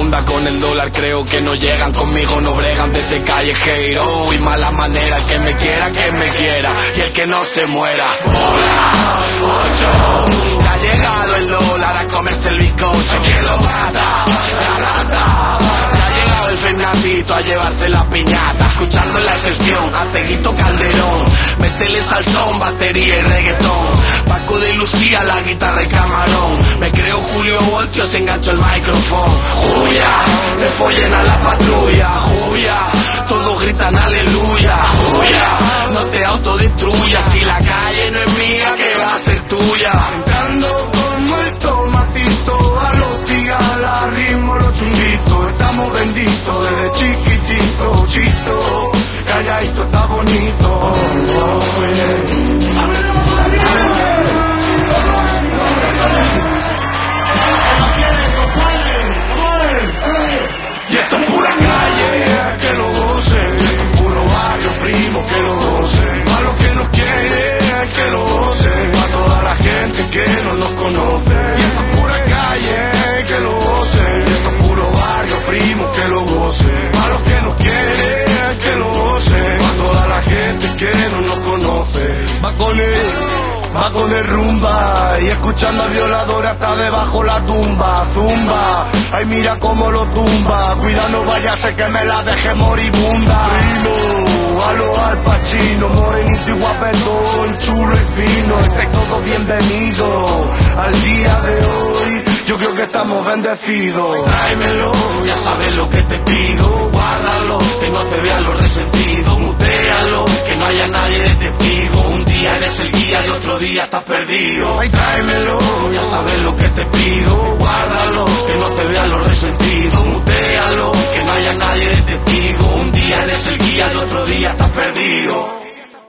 onda con el dólar, creo que no llegan, conmigo no bregan desde callejero. Y mala manera, el que me quiera, y el que no se muera. Hola, 8, ya ha llegado el dólar a comerse el bizcocho. ¿Quién lo mata? La rata. Ya ha llegado el Fernandito a llevarse la piñata, escuchando la excepción a Seguito Calderón. Métele salsón, batería y reggaetón, Paco de Lucía, la guitarra y camarón. Me creo Julio Voltios, engancho el micrófono. Juya, le follen a la patrulla. Juya, todos gritan aleluya. Juya, no te autodestruyas, si la calle no es mía, que va a ser tuya. Entrando como el tomatito, a los tigalas, ritmo los chunguitos. Estamos benditos desde chiquitito, chito, calladito está bonito. Y esto es pura calle, que lo gocen. Puro barrio primo, que lo gocen. A los que nos quieren, que lo gocen. A toda la gente que no nos conoce. Y esto es pura calle, que lo gocen. Y esto es puro barrio primo, que lo gocen. A los que nos quieren, que lo gocen. A toda la gente que no nos conoce. Va con el rumba, y escuchando a Violadora hasta debajo la tumba. Zumba, ay mira cómo lo tumba. Cuida no vaya a ser que me la deje moribunda. Primo, a lo Al Pacino, morenito y guapetón, chulo y fino. Estáis todos bienvenidos al día de hoy. Yo creo que estamos bendecidos. Tráemelo, ya sabes lo que te pido. Guárdalo, que no te vean los resentidos. Mutéalo, que no haya nadie de testigo. Un día eres el guía y otro día estás perdido. Ay, tráemelo, ya sabes lo que te pido. Guárdalo, que no te vean los resentidos. Mutéalo, que no haya nadie de testigo. Un día eres el guía y otro día estás perdido.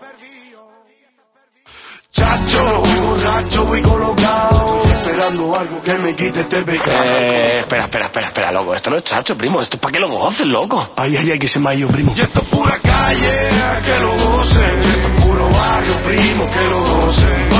Chacho, borracho, voy colocado, esperando algo que me quite este pecado. Espera, loco, esto no es chacho, primo, esto es para que lo goces, loco. Ay, que se me ha ido, primo. Y esto es pura calle, que lo gocen. Y esto es puro barrio, primo, que lo gocen.